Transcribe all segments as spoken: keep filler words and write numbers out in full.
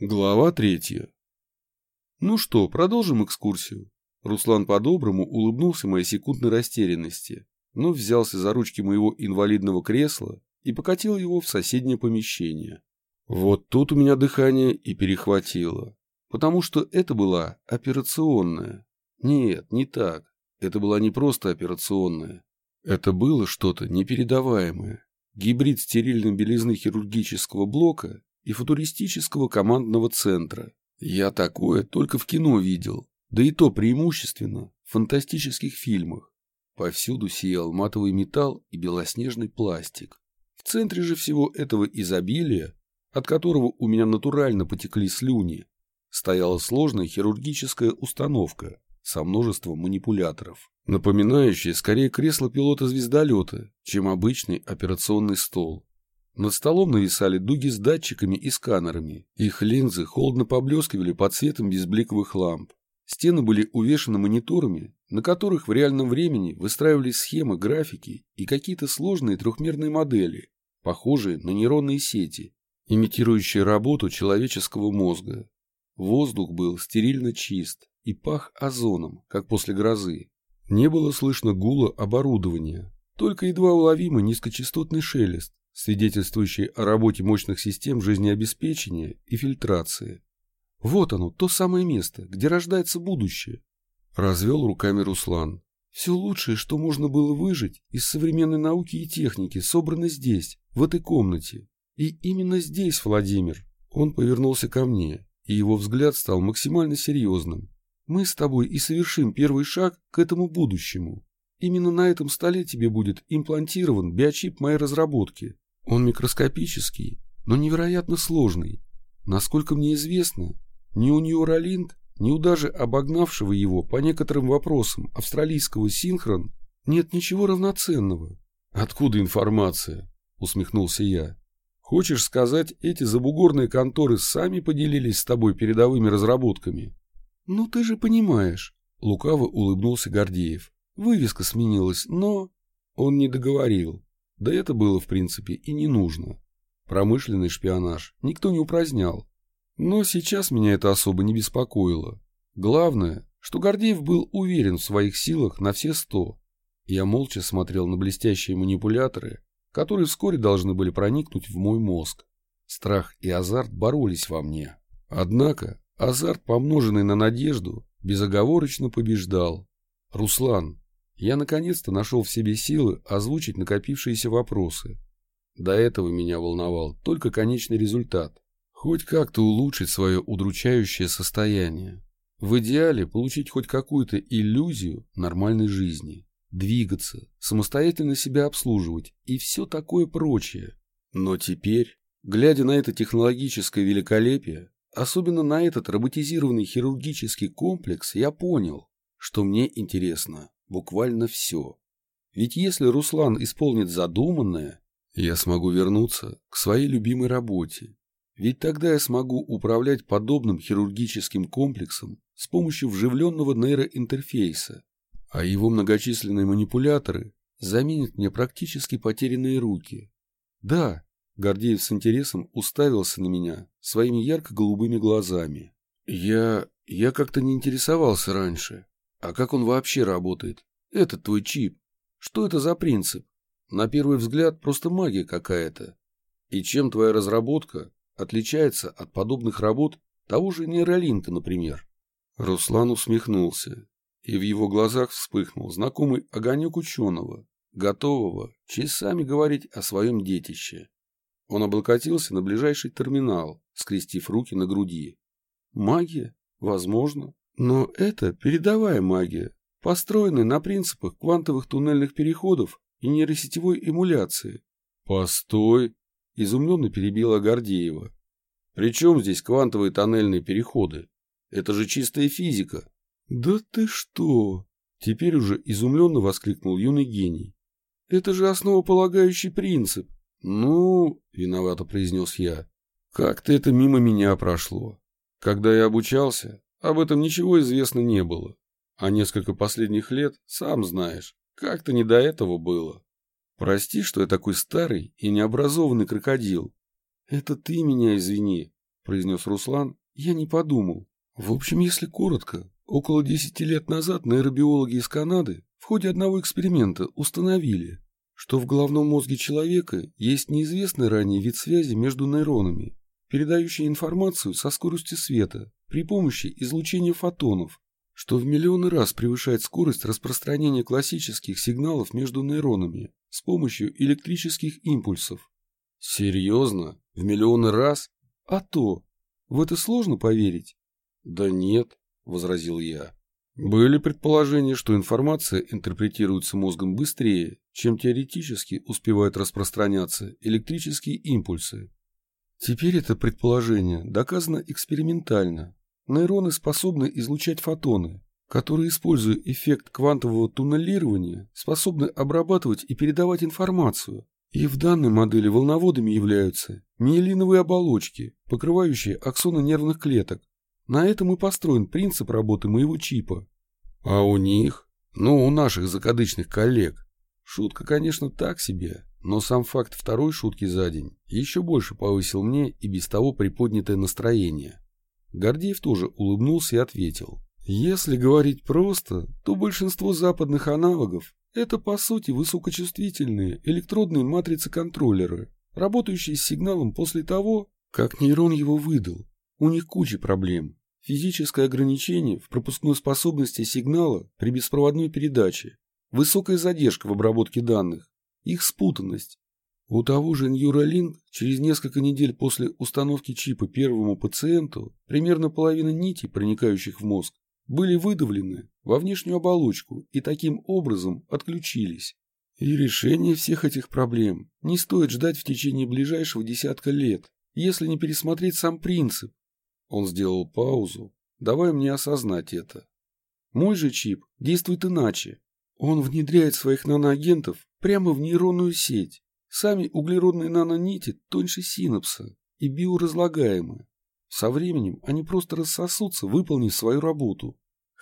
Глава третья. Ну что, продолжим экскурсию? Руслан по-доброму улыбнулся моей секундной растерянности, но взялся за ручки моего инвалидного кресла и покатил его в соседнее помещение. Вот тут у меня дыхание и перехватило, потому что это была операционная. Нет, не так. Это была не просто операционная. Это было что-то непередаваемое. Гибрид стерильной белизны хирургического блока и футуристического командного центра. Я такое только в кино видел, да и то преимущественно в фантастических фильмах. Повсюду сиял матовый металл и белоснежный пластик. В центре же всего этого изобилия, от которого у меня натурально потекли слюни, стояла сложная хирургическая установка со множеством манипуляторов, напоминающая скорее кресло пилота звездолета, чем обычный операционный стол. Над столом нависали дуги с датчиками и сканерами. Их линзы холодно поблескивали под светом безбликовых ламп. Стены были увешаны мониторами, на которых в реальном времени выстраивались схемы, графики и какие-то сложные трехмерные модели, похожие на нейронные сети, имитирующие работу человеческого мозга. Воздух был стерильно чист и пах озоном, как после грозы. Не было слышно гула оборудования, только едва уловимый низкочастотный шелест, свидетельствующий о работе мощных систем жизнеобеспечения и фильтрации. Вот оно, то самое место, где рождается будущее. Развел руками Руслан. Все лучшее, что можно было выжить из современной науки и техники, собрано здесь, в этой комнате. И именно здесь, Владимир. Он повернулся ко мне, и его взгляд стал максимально серьезным. Мы с тобой и совершим первый шаг к этому будущему. Именно на этом столе тебе будет имплантирован биочип моей разработки. Он микроскопический, но невероятно сложный. Насколько мне известно, ни у Neuralink, ни у даже обогнавшего его по некоторым вопросам австралийского Synchron нет ничего равноценного. Откуда информация? Усмехнулся я. Хочешь сказать, эти забугорные конторы сами поделились с тобой передовыми разработками? Ну ты же понимаешь, лукаво улыбнулся Гордеев. Вывеска сменилась, но... Он не договорил. Да это было, в принципе, и не нужно. Промышленный шпионаж никто не упразднял. Но сейчас меня это особо не беспокоило. Главное, что Гордеев был уверен в своих силах на все сто. Я молча смотрел на блестящие манипуляторы, которые вскоре должны были проникнуть в мой мозг. Страх и азарт боролись во мне. Однако азарт, помноженный на надежду, безоговорочно побеждал. «Руслан, я наконец-то нашел в себе силы озвучить накопившиеся вопросы. До этого меня волновал только конечный результат. Хоть как-то улучшить свое удручающее состояние. В идеале получить хоть какую-то иллюзию нормальной жизни. Двигаться, самостоятельно себя обслуживать и все такое прочее. Но теперь, глядя на это технологическое великолепие, особенно на этот роботизированный хирургический комплекс, я понял, что мне интересно буквально все. Ведь если Руслан исполнит задуманное, я смогу вернуться к своей любимой работе. Ведь тогда я смогу управлять подобным хирургическим комплексом с помощью вживленного нейроинтерфейса, а его многочисленные манипуляторы заменят мне практически потерянные руки. Да, Гордеев с интересом уставился на меня своими ярко-голубыми глазами. Я... я как-то не интересовался раньше. А как он вообще работает? Этот твой чип. Что это за принцип? На первый взгляд просто магия какая-то. И чем твоя разработка отличается от подобных работ того же нейролинка, например? Руслан усмехнулся, и в его глазах вспыхнул знакомый огонек ученого, готового часами говорить о своем детище. Он облокотился на ближайший терминал, скрестив руки на груди. Магия? Возможно. Но это передовая магия, построенная на принципах квантовых туннельных переходов и нейросетевой эмуляции. Постой, изумленно перебила Гордеева. При чем здесь квантовые тоннельные переходы? Это же чистая физика. Да ты что? Теперь уже изумленно воскликнул юный гений. Это же основополагающий принцип. Ну, виновато произнес я. Как-то это мимо меня прошло. Когда я обучался, об этом ничего известно не было. А несколько последних лет, сам знаешь, как-то не до этого было. Прости, что я такой старый и необразованный крокодил. Это ты меня извини. — произнес Руслан. Я не подумал. В общем, если коротко, около десяти лет назад нейробиологи из Канады в ходе одного эксперимента установили, что в головном мозге человека есть неизвестный ранее вид связи между нейронами, передающий информацию со скоростью света при помощи излучения фотонов, что в миллионы раз превышает скорость распространения классических сигналов между нейронами с помощью электрических импульсов. Серьезно? В миллионы раз? А то! В это сложно поверить? Да нет, возразил я. Были предположения, что информация интерпретируется мозгом быстрее, чем теоретически успевают распространяться электрические импульсы. Теперь это предположение доказано экспериментально. Нейроны способны излучать фотоны, которые, используя эффект квантового туннелирования, способны обрабатывать и передавать информацию. И в данной модели волноводами являются миелиновые оболочки, покрывающие аксоны нервных клеток. На этом и построен принцип работы моего чипа. А у них? Ну, у наших закадычных коллег. Шутка, конечно, так себе, но сам факт второй шутки за день еще больше повысил мне и без того приподнятое настроение. Гордеев тоже улыбнулся и ответил. Если говорить просто, то большинство западных аналогов – это, по сути, высокочувствительные электродные матрицы-контроллеры, работающие с сигналом после того, как нейрон его выдал. У них куча проблем. Физическое ограничение в пропускной способности сигнала при беспроводной передаче, высокая задержка в обработке данных, их спутанность. У того же Neuralink через несколько недель после установки чипа первому пациенту примерно половина нитей, проникающих в мозг, были выдавлены во внешнюю оболочку и таким образом отключились. И решение всех этих проблем не стоит ждать в течение ближайшего десятка лет, если не пересмотреть сам принцип. Он сделал паузу, давая мне осознать это. Мой же чип действует иначе. Он внедряет своих наноагентов прямо в нейронную сеть. Сами углеродные нанонити тоньше синапса и биоразлагаемы. Со временем они просто рассосутся, выполнив свою работу.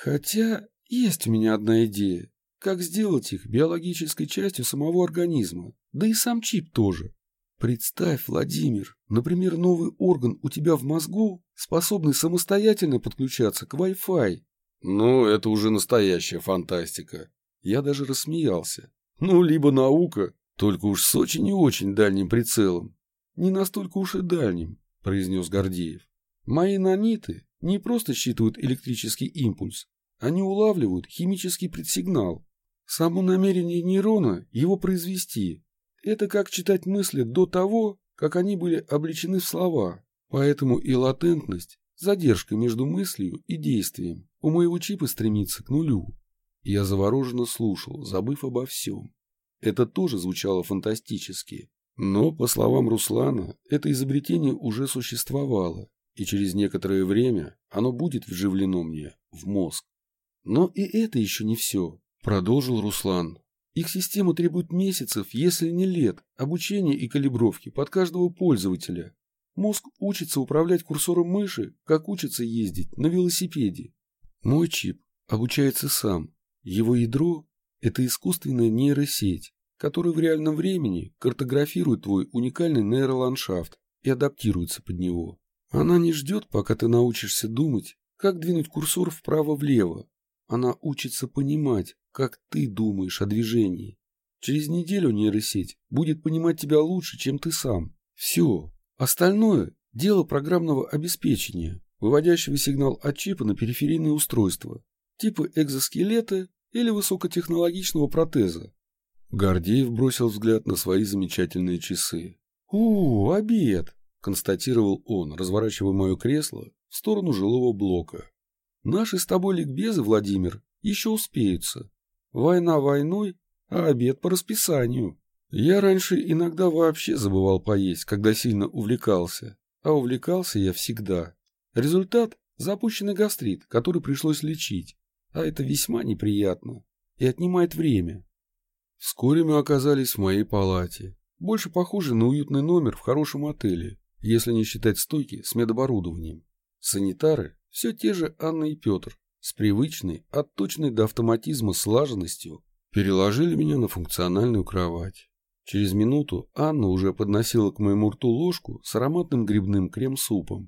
Хотя есть у меня одна идея, как сделать их биологической частью самого организма, да и сам чип тоже. Представь, Владимир, например, новый орган у тебя в мозгу, способный самостоятельно подключаться к Wi-Fi. Ну, это уже настоящая фантастика. Я даже рассмеялся. Ну, либо наука, только уж с очень и очень дальним прицелом. Не настолько уж и дальним, произнес Гордеев. Мои наниты не просто считывают электрический импульс, они улавливают химический предсигнал. Само намерение нейрона его произвести. Это как читать мысли до того, как они были облечены в слова. Поэтому и латентность, задержка между мыслью и действием у моего чипа стремится к нулю. Я завороженно слушал, забыв обо всем. Это тоже звучало фантастически. Но, по словам Руслана, это изобретение уже существовало, и через некоторое время оно будет вживлено мне в мозг. Но и это еще не все, продолжил Руслан. Их система требует месяцев, если не лет, обучения и калибровки под каждого пользователя. Мозг учится управлять курсором мыши, как учится ездить на велосипеде. Мой чип обучается сам. Его ядро – это искусственная нейросеть, которая в реальном времени картографирует твой уникальный нейроландшафт и адаптируется под него. Она не ждет, пока ты научишься думать, как двинуть курсор вправо-влево. Она учится понимать, как ты думаешь о движении. Через неделю нейросеть будет понимать тебя лучше, чем ты сам. Все. Остальное – дело программного обеспечения, выводящего сигнал от чипа на периферийные устройства, типа экзоскелета или высокотехнологичного протеза. Гордеев бросил взгляд на свои замечательные часы. «О, обед!» – констатировал он, разворачивая мое кресло в сторону жилого блока. «Наши с тобой ликбезы, Владимир, еще успеются. Война войной, а обед по расписанию. Я раньше иногда вообще забывал поесть, когда сильно увлекался. А увлекался я всегда. Результат – запущенный гастрит, который пришлось лечить. А это весьма неприятно и отнимает время». Вскоре мы оказались в моей палате, больше похожей на уютный номер в хорошем отеле, если не считать стойки с медоборудованием. Санитары – все те же Анна и Петр, с привычной, отточенной до автоматизма слаженностью, переложили меня на функциональную кровать. Через минуту Анна уже подносила к моему рту ложку с ароматным грибным крем-супом.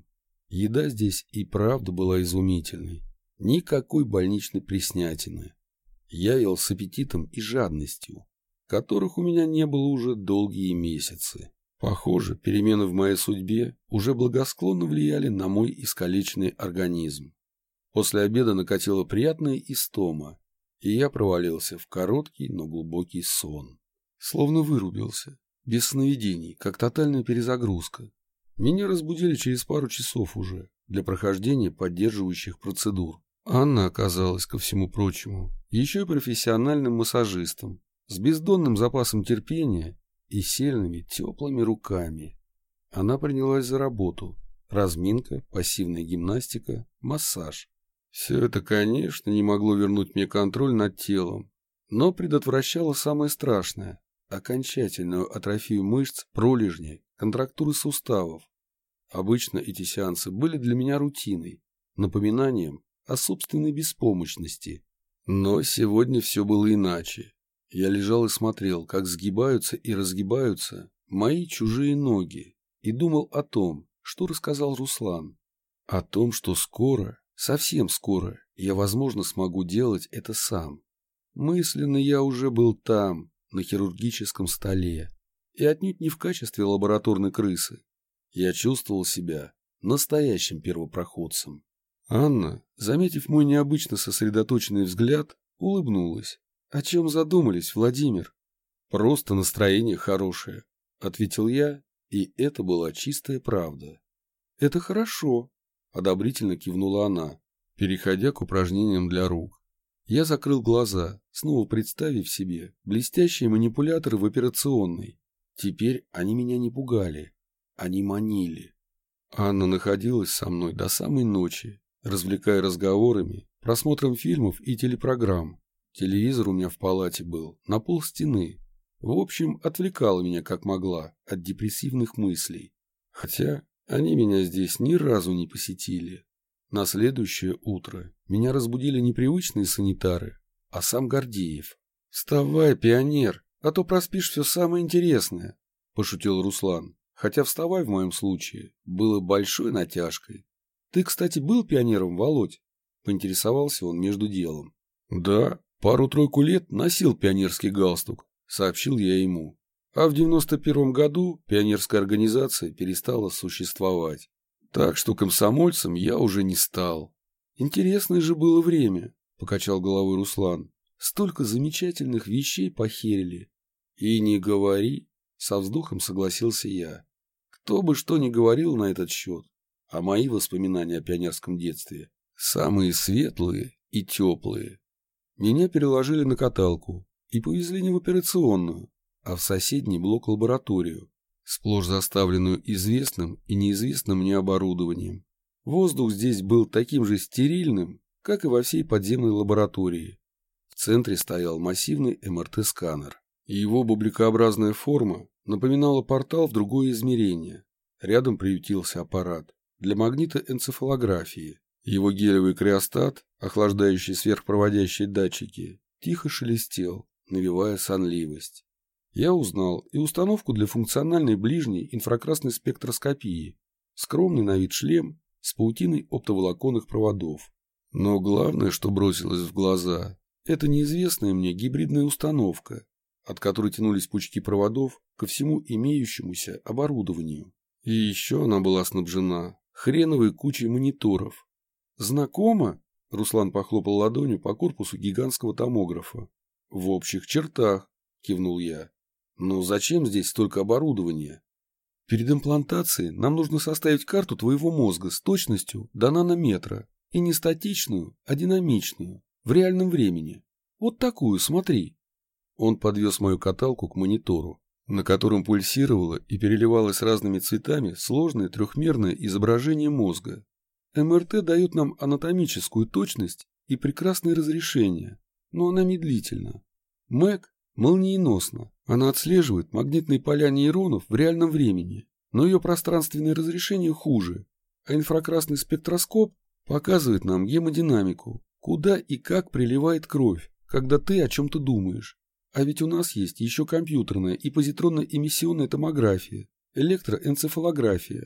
Еда здесь и правда была изумительной. Никакой больничной приснятины. Я ел с аппетитом и жадностью, которых у меня не было уже долгие месяцы. Похоже, перемены в моей судьбе уже благосклонно влияли на мой искалеченный организм. После обеда накатила приятная истома, и я провалился в короткий, но глубокий сон. Словно вырубился, без сновидений, как тотальная перезагрузка. Меня разбудили через пару часов уже для прохождения поддерживающих процедур. Анна оказалась, ко всему прочему, еще и профессиональным массажистом, с бездонным запасом терпения и сильными теплыми руками. Она принялась за работу. Разминка, пассивная гимнастика, массаж. Все это, конечно, не могло вернуть мне контроль над телом, но предотвращало самое страшное – окончательную атрофию мышц, пролежней, контрактуры суставов. Обычно эти сеансы были для меня рутиной, напоминанием о собственной беспомощности. Но сегодня все было иначе. Я лежал и смотрел, как сгибаются и разгибаются мои чужие ноги, и думал о том, что рассказал Руслан. О том, что скоро, совсем скоро, я, возможно, смогу делать это сам. Мысленно я уже был там, на хирургическом столе, и отнюдь не в качестве лабораторной крысы. Я чувствовал себя настоящим первопроходцем. Анна, заметив мой необычно сосредоточенный взгляд, улыбнулась. «О чем задумались, Владимир?» «Просто настроение хорошее», — ответил я, и это была чистая правда. «Это хорошо», — одобрительно кивнула она, переходя к упражнениям для рук. Я закрыл глаза, снова представив себе блестящие манипуляторы в операционной. Теперь они меня не пугали, они манили. Анна находилась со мной до самой ночи, развлекая разговорами, просмотром фильмов и телепрограмм. Телевизор у меня в палате был на полстены. В общем, отвлекала меня как могла от депрессивных мыслей. Хотя они меня здесь ни разу не посетили. На следующее утро меня разбудили не привычные санитары, а сам Гордеев. «Вставай, пионер, а то проспишь все самое интересное», – пошутил Руслан. Хотя «вставай» в моем случае было большой натяжкой. «Ты, кстати, был пионером, Володь?» – поинтересовался он между делом. «Да, пару-тройку лет носил пионерский галстук», – сообщил я ему. А в девяносто первом году пионерская организация перестала существовать. Так что комсомольцем я уже не стал. «Интересное же было время», – покачал головой Руслан. «Столько замечательных вещей похерили». «И не говори», – со вздохом согласился я. Кто бы что ни говорил на этот счет, а мои воспоминания о пионерском детстве самые светлые и теплые. Меня переложили на каталку и повезли не в операционную, а в соседний блок-лабораторию, сплошь заставленную известным и неизвестным мне оборудованием. Воздух здесь был таким же стерильным, как и во всей подземной лаборатории. В центре стоял массивный эм эр тэ-сканер, и его бубликообразная форма напоминала портал в другое измерение. Рядом приютился аппарат для магнитоэнцефалографии. Его гелевый криостат, охлаждающий сверхпроводящие датчики, тихо шелестел, навевая сонливость. Я узнал и установку для функциональной ближней инфракрасной спектроскопии, скромный на вид шлем с паутиной оптоволоконных проводов. Но главное, что бросилось в глаза, это неизвестная мне гибридная установка, от которой тянулись пучки проводов ко всему имеющемуся оборудованию. И еще она была снабжена хреновой кучей мониторов. «Знакомо?» – Руслан похлопал ладонью по корпусу гигантского томографа. «В общих чертах», – кивнул я. «Но зачем здесь столько оборудования?» «Перед имплантацией нам нужно составить карту твоего мозга с точностью до нанометра. И не статичную, а динамичную, в реальном времени. Вот такую, смотри». Он подвез мою каталку к монитору, на котором пульсировало и переливалось разными цветами сложное трехмерное изображение мозга. эм эр тэ дает нам анатомическую точность и прекрасное разрешение, но она медлительна. МЭК молниеносно. Она отслеживает магнитные поля нейронов в реальном времени, но ее пространственное разрешение хуже, а инфракрасный спектроскоп показывает нам гемодинамику, куда и как приливает кровь, когда ты о чем-то думаешь. А ведь у нас есть еще компьютерная и позитронно-эмиссионная томография, электроэнцефалография.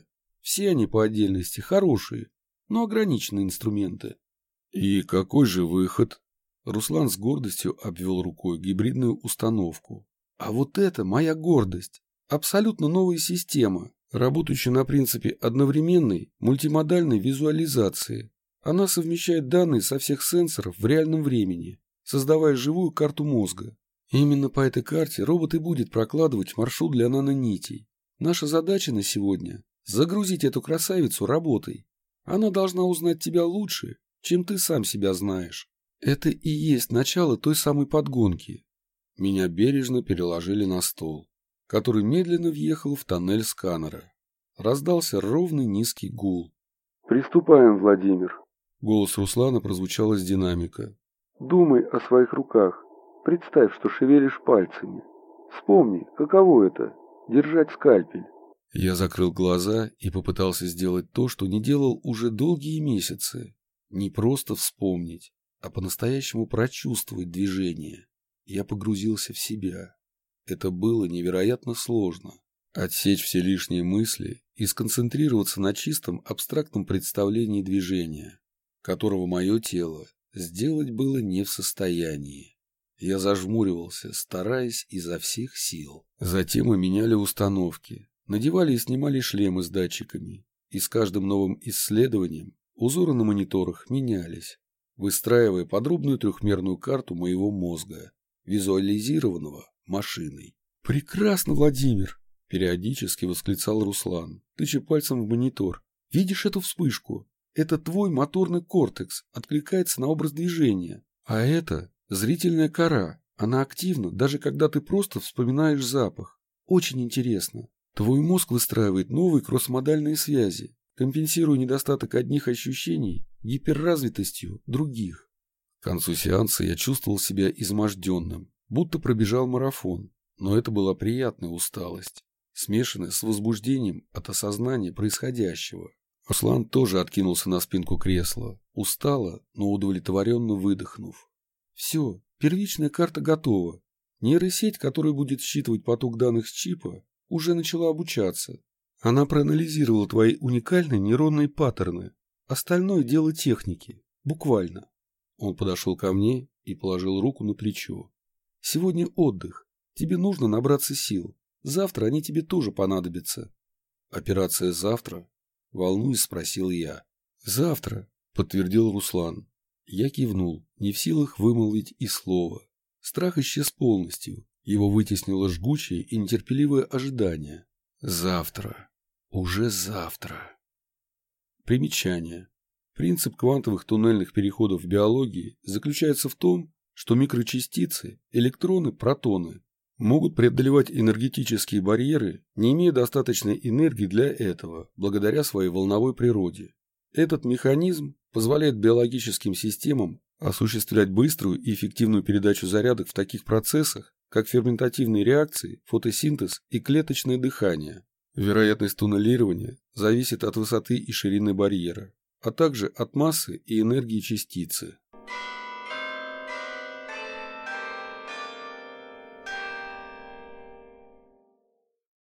Все они по отдельности хорошие, но ограниченные инструменты. И какой же выход? Руслан с гордостью обвел рукой гибридную установку. А вот это моя гордость. Абсолютно новая система, работающая на принципе одновременной мультимодальной визуализации. Она совмещает данные со всех сенсоров в реальном времени, создавая живую карту мозга. Именно по этой карте робот и будет прокладывать маршрут для нанонитей. Наша задача на сегодня – загрузить эту красавицу работой. Она должна узнать тебя лучше, чем ты сам себя знаешь. Это и есть начало той самой подгонки. Меня бережно переложили на стол, который медленно въехал в тоннель сканера. Раздался ровный низкий гул. «Приступаем, Владимир». Голос Руслана прозвучал из динамика. «Думай о своих руках. Представь, что шевелишь пальцами. Вспомни, каково это – держать скальпель». Я закрыл глаза и попытался сделать то, что не делал уже долгие месяцы. Не просто вспомнить, а по-настоящему прочувствовать движение. Я погрузился в себя. Это было невероятно сложно. Отсечь все лишние мысли и сконцентрироваться на чистом абстрактном представлении движения, которого мое тело сделать было не в состоянии. Я зажмуривался, стараясь изо всех сил. Затем мы меняли установки, надевали и снимали шлемы с датчиками, и с каждым новым исследованием узоры на мониторах менялись, выстраивая подробную трехмерную карту моего мозга, визуализированного машиной. «Прекрасно, Владимир!» – периодически восклицал Руслан, тыча пальцем в монитор. «Видишь эту вспышку? Это твой моторный кортекс откликается на образ движения. А это зрительная кора. Она активна, даже когда ты просто вспоминаешь запах. Очень интересно. Твой мозг выстраивает новые кроссмодальные связи, компенсируя недостаток одних ощущений гиперразвитостью других». К концу сеанса я чувствовал себя изможденным, будто пробежал марафон, но это была приятная усталость, смешанная с возбуждением от осознания происходящего. Руслан тоже откинулся на спинку кресла, устало, но удовлетворенно выдохнув. «Все, первичная карта готова. Нейросеть, которая будет считывать поток данных с чипа, уже начала обучаться. Она проанализировала твои уникальные нейронные паттерны. Остальное дело техники. Буквально». Он подошел ко мне и положил руку на плечо. «Сегодня отдых. Тебе нужно набраться сил. Завтра они тебе тоже понадобятся». «Операция завтра?» — волнуясь, спросил я. «Завтра», — подтвердил Руслан. Я кивнул, не в силах вымолвить и слова. Страх исчез полностью. Его вытеснило жгучее и нетерпеливое ожидание. Завтра. Уже завтра. Примечание. Принцип квантовых туннельных переходов в биологии заключается в том, что микрочастицы, электроны, протоны могут преодолевать энергетические барьеры, не имея достаточной энергии для этого, благодаря своей волновой природе. Этот механизм позволяет биологическим системам осуществлять быструю и эффективную передачу зарядов в таких процессах, как ферментативные реакции, фотосинтез и клеточное дыхание. Вероятность туннелирования зависит от высоты и ширины барьера, а также от массы и энергии частицы.